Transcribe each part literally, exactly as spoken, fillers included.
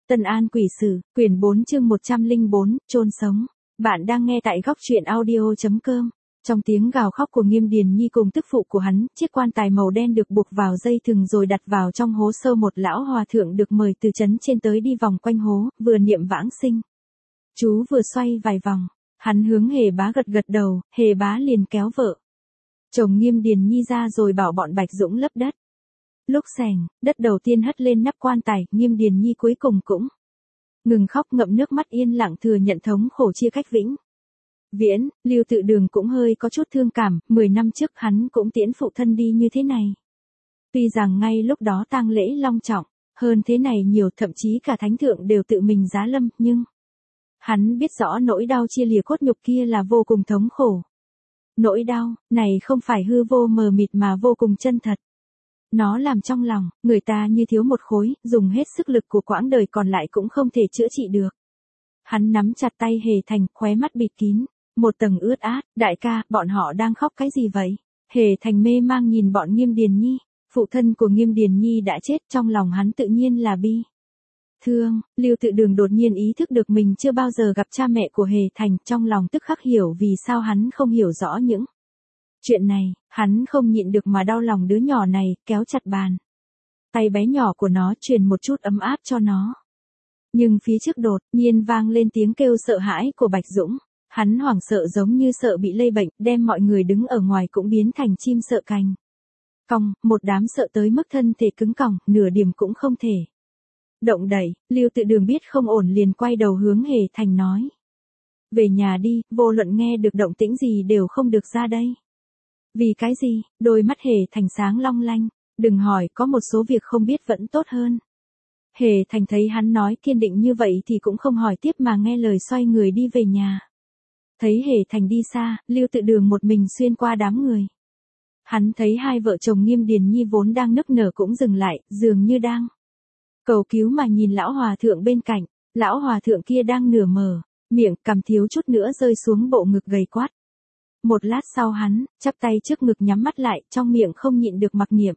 Tân An Quỷ Sử, quyển bốn chương một trăm lẻ bốn, chôn sống. Bạn đang nghe tại góc truyện audio chấm com. Trong tiếng gào khóc của Nghiêm Điền Nhi cùng tức phụ của hắn, chiếc quan tài màu đen được buộc vào dây thừng rồi đặt vào trong hố sâu. Một lão hòa thượng được mời từ trấn trên tới đi vòng quanh hố, vừa niệm vãng sinh chú vừa xoay vài vòng. Hắn hướng Hề Bá gật gật đầu, Hề Bá liền kéo vợ chồng Nghiêm Điền Nhi ra rồi bảo bọn Bạch Dũng lấp đất. Lúc xẻng, đất đầu tiên hất lên nắp quan tài, Nghiêm Điền Nhi cuối cùng cũng ngừng khóc, ngậm nước mắt yên lặng thừa nhận thống khổ chia cách vĩnh viễn. Lưu Tự Đường cũng hơi có chút thương cảm, mười năm trước hắn cũng tiễn phụ thân đi như thế này. Tuy rằng ngay lúc đó tang lễ long trọng, hơn thế này nhiều, thậm chí cả thánh thượng đều tự mình giá lâm, nhưng hắn biết rõ nỗi đau chia lìa cốt nhục kia là vô cùng thống khổ. Nỗi đau này không phải hư vô mờ mịt mà vô cùng chân thật. Nó làm trong lòng người ta như thiếu một khối, dùng hết sức lực của quãng đời còn lại cũng không thể chữa trị được. Hắn nắm chặt tay Hề Thành, khóe mắt bịt kín một tầng ướt át. Đại ca, bọn họ đang khóc cái gì vậy? Hề Thành mê mang nhìn bọn Nghiêm Điền Nhi. Phụ thân của Nghiêm Điền Nhi đã chết, trong lòng hắn tự nhiên là bi thương. Lưu Tự Đường đột nhiên ý thức được mình chưa bao giờ gặp cha mẹ của Hề Thành, trong lòng tức khắc hiểu vì sao hắn không hiểu rõ những chuyện này. Hắn không nhịn được mà đau lòng đứa nhỏ này, kéo chặt bàn tay bé nhỏ của nó, truyền một chút ấm áp cho nó. Nhưng phía trước đột nhiên vang lên tiếng kêu sợ hãi của Bạch Dũng. Hắn hoảng sợ giống như sợ bị lây bệnh, đem mọi người đứng ở ngoài cũng biến thành chim sợ cành cong, một đám sợ tới mức thân thể cứng còng, nửa điểm cũng không thể động đậy. Lưu Tự Đường biết không ổn liền quay đầu hướng Hề Thành nói: về nhà đi, vô luận nghe được động tĩnh gì đều không được ra đây. Vì cái gì? Đôi mắt Hề Thành sáng long lanh. Đừng hỏi, có một số việc không biết vẫn tốt hơn. Hề Thành thấy hắn nói kiên định như vậy thì cũng không hỏi tiếp mà nghe lời xoay người đi về nhà. Thấy Hề Thành đi xa, Lưu Tự Đường một mình xuyên qua đám người. Hắn thấy hai vợ chồng Nghiêm Điền Nhi vốn đang nức nở cũng dừng lại, dường như đang cầu cứu mà nhìn lão hòa thượng bên cạnh. Lão hòa thượng kia đang nửa mở miệng, cằm thiếu chút nữa rơi xuống bộ ngực gầy quát. Một lát sau hắn chắp tay trước ngực nhắm mắt lại, trong miệng không nhịn được mặc niệm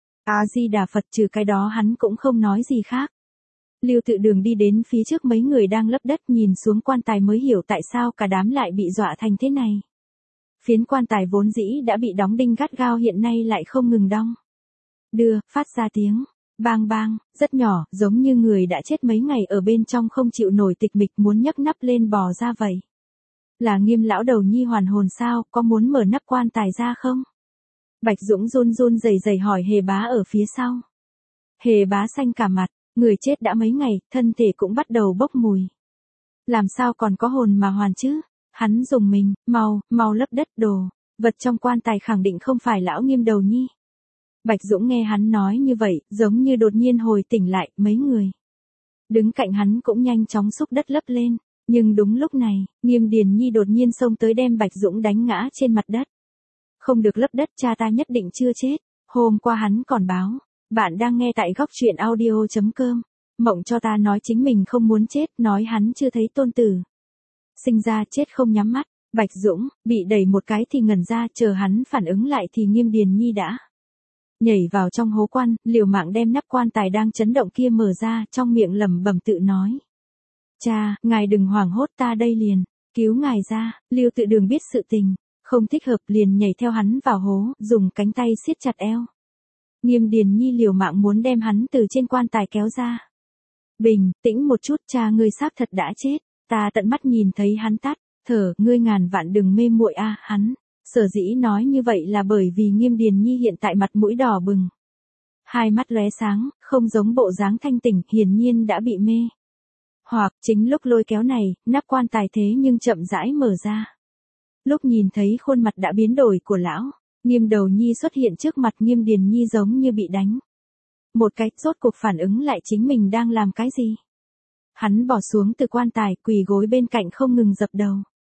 A Di Đà Phật, trừ cái đó hắn cũng không nói gì khác. Lưu Tự Đường đi đến phía trước mấy người đang lấp đất, nhìn xuống quan tài mới hiểu tại sao cả đám lại bị dọa thành thế này. Phiến quan tài vốn dĩ đã bị đóng đinh gắt gao hiện nay lại không ngừng đong đưa, phát ra tiếng bang bang, rất nhỏ, giống như người đã chết mấy ngày ở bên trong không chịu nổi tịch mịch muốn nhấc nắp lên bò ra vậy. Là Nghiêm lão đầu nhi hoàn hồn sao, có muốn mở nắp quan tài ra không? Bạch Dũng run run rẩy rẩy hỏi Hề Bá ở phía sau. Hề Bá xanh cả mặt, người chết đã mấy ngày, thân thể cũng bắt đầu bốc mùi. Làm sao còn có hồn mà hoàn chứ? Hắn dùng mình, mau, mau lấp đất, đồ vật trong quan tài khẳng định không phải lão Nghiêm đầu nhi. Bạch Dũng nghe hắn nói như vậy, giống như đột nhiên hồi tỉnh lại, mấy người đứng cạnh hắn cũng nhanh chóng xúc đất lấp lên. Nhưng đúng lúc này, Nghiêm Điền Nhi đột nhiên xông tới đem Bạch Dũng đánh ngã trên mặt đất. Không được lấp đất, cha ta nhất định chưa chết. Hôm qua hắn còn báo. Bạn đang nghe tại góc truyện audio chấm com. Mộng cho ta nói chính mình không muốn chết, nói hắn chưa thấy tôn tử sinh ra chết không nhắm mắt. Bạch Dũng bị đẩy một cái thì ngẩn ra, chờ hắn phản ứng lại thì Nghiêm Điền Nhi đã nhảy vào trong hố quan, liều mạng đem nắp quan tài đang chấn động kia mở ra, trong miệng lẩm bẩm tự nói: cha, ngài đừng hoảng hốt, ta đây liền cứu ngài ra. Lưu Tự Đường biết sự tình không thích hợp liền nhảy theo hắn vào hố, dùng cánh tay siết chặt eo Nghiêm Điền Nhi, liều mạng muốn đem hắn từ trên quan tài kéo ra. Bình tĩnh một chút, cha ngươi xác thật đã chết, ta tận mắt nhìn thấy hắn tắt thở, ngươi ngàn vạn đừng mê muội a. Hắn sở dĩ nói như vậy là bởi vì Nghiêm Điền Nhi hiện tại mặt mũi đỏ bừng, hai mắt lóe sáng, không giống bộ dáng thanh tỉnh, hiển nhiên đã bị mê hoặc. Chính lúc lôi kéo này, nắp quan tài thế nhưng chậm rãi mở ra. Lúc nhìn thấy khuôn mặt đã biến đổi của lão Nghiêm đầu nhi xuất hiện trước mặt, Nghiêm Điền Nhi giống như bị đánh một cái, rốt cuộc phản ứng lại chính mình đang làm cái gì. Hắn bỏ xuống từ quan tài, quỳ gối bên cạnh không ngừng dập đầu.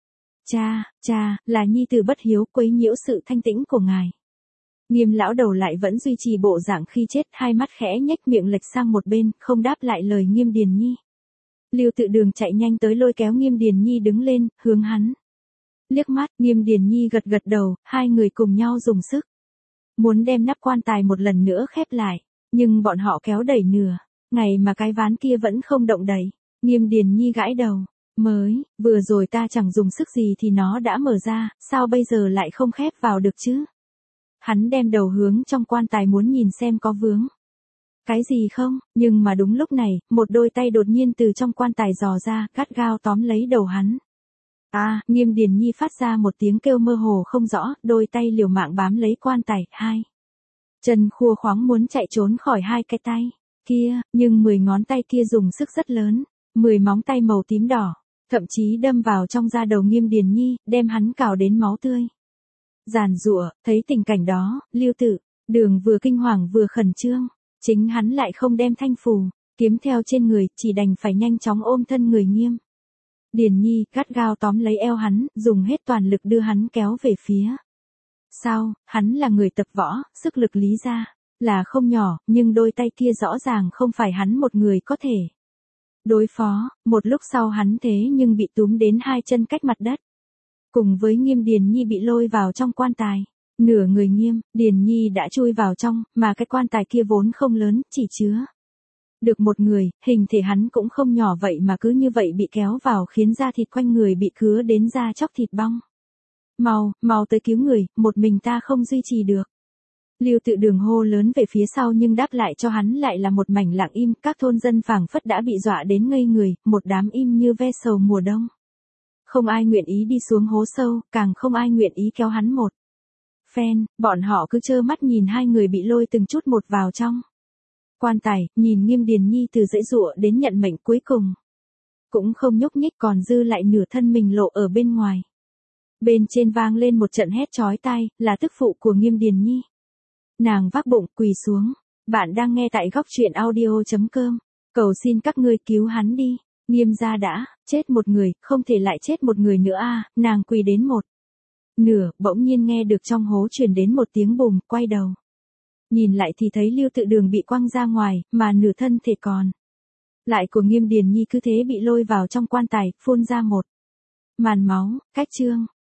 Cha, cha, là nhi tử bất hiếu, quấy nhiễu sự thanh tĩnh của ngài. Nghiêm lão đầu lại vẫn duy trì bộ dạng khi chết, hai mắt khẽ nhếch miệng lệch sang một bên, không đáp lại lời Nghiêm Điền Nhi. Lưu Tự Đường chạy nhanh tới lôi kéo Nghiêm Điền Nhi đứng lên, hướng hắn liếc mắt. Nghiêm Điền Nhi gật gật đầu, hai người cùng nhau dùng sức muốn đem nắp quan tài một lần nữa khép lại, nhưng bọn họ kéo đẩy nửa ngày mà cái ván kia vẫn không động đậy. Nghiêm Điền Nhi gãi đầu. Mới, vừa rồi ta chẳng dùng sức gì thì nó đã mở ra, sao bây giờ lại không khép vào được chứ? Hắn đem đầu hướng trong quan tài muốn nhìn xem có vướng cái gì không, nhưng mà đúng lúc này, một đôi tay đột nhiên từ trong quan tài dò ra, gắt gao tóm lấy đầu hắn. À, Nghiêm Điền Nhi phát ra một tiếng kêu mơ hồ không rõ, đôi tay liều mạng bám lấy quan tài, hai chân khua khoáng muốn chạy trốn khỏi hai cái tay kia, nhưng mười ngón tay kia dùng sức rất lớn, mười móng tay màu tím đỏ, thậm chí đâm vào trong da đầu Nghiêm Điền Nhi, đem hắn cào đến máu tươi. Giàn giụa, thấy tình cảnh đó, Lưu Tự, Đường vừa kinh hoàng vừa khẩn trương, chính hắn lại không đem thanh phù, kiếm theo trên người, chỉ đành phải nhanh chóng ôm thân người Nghiêm Điền Nhi, gắt gao tóm lấy eo hắn, dùng hết toàn lực đưa hắn kéo về phía sau, hắn là người tập võ, sức lực lý ra là không nhỏ, nhưng đôi tay kia rõ ràng không phải hắn một người có thể đối phó, một lúc sau hắn thế nhưng bị túm đến hai chân cách mặt đất. Cùng với Nghiêm Điền Nhi bị lôi vào trong quan tài, nửa người Nghiêm Điền Nhi đã chui vào trong, mà cái quan tài kia vốn không lớn, chỉ chứa được một người, hình thể hắn cũng không nhỏ vậy mà cứ như vậy bị kéo vào khiến da thịt quanh người bị cứa đến da chóc thịt bong. Mau, mau tới cứu người, một mình ta không duy trì được. Lưu Tự Đường hô lớn về phía sau nhưng đáp lại cho hắn lại là một mảnh lặng im, các thôn dân phảng phất đã bị dọa đến ngây người, một đám im như ve sầu mùa đông. Không ai nguyện ý đi xuống hố sâu, càng không ai nguyện ý kéo hắn một phen, bọn họ cứ trơ mắt nhìn hai người bị lôi từng chút một vào trong quan tài, nhìn Nghiêm Điền Nhi từ giãy giụa đến nhận mệnh cuối cùng cũng không nhúc nhích, còn dư lại nửa thân mình lộ ở bên ngoài. Bên trên vang lên một trận hét chói tai, là tức phụ của Nghiêm Điền Nhi. Nàng vác bụng quỳ xuống. Bạn đang nghe tại góc truyện audio chấm com. Cầu xin các ngươi cứu hắn đi. Nghiêm gia đã chết một người, không thể lại chết một người nữa a. À, nàng quỳ đến một nửa, bỗng nhiên nghe được trong hố truyền đến một tiếng bùm, quay đầu nhìn lại thì thấy Lưu Tự Đường bị quăng ra ngoài, mà nửa thân thể còn lại của Nghiêm Điền Nhi cứ thế bị lôi vào trong quan tài, phun ra một màn máu. Cách chương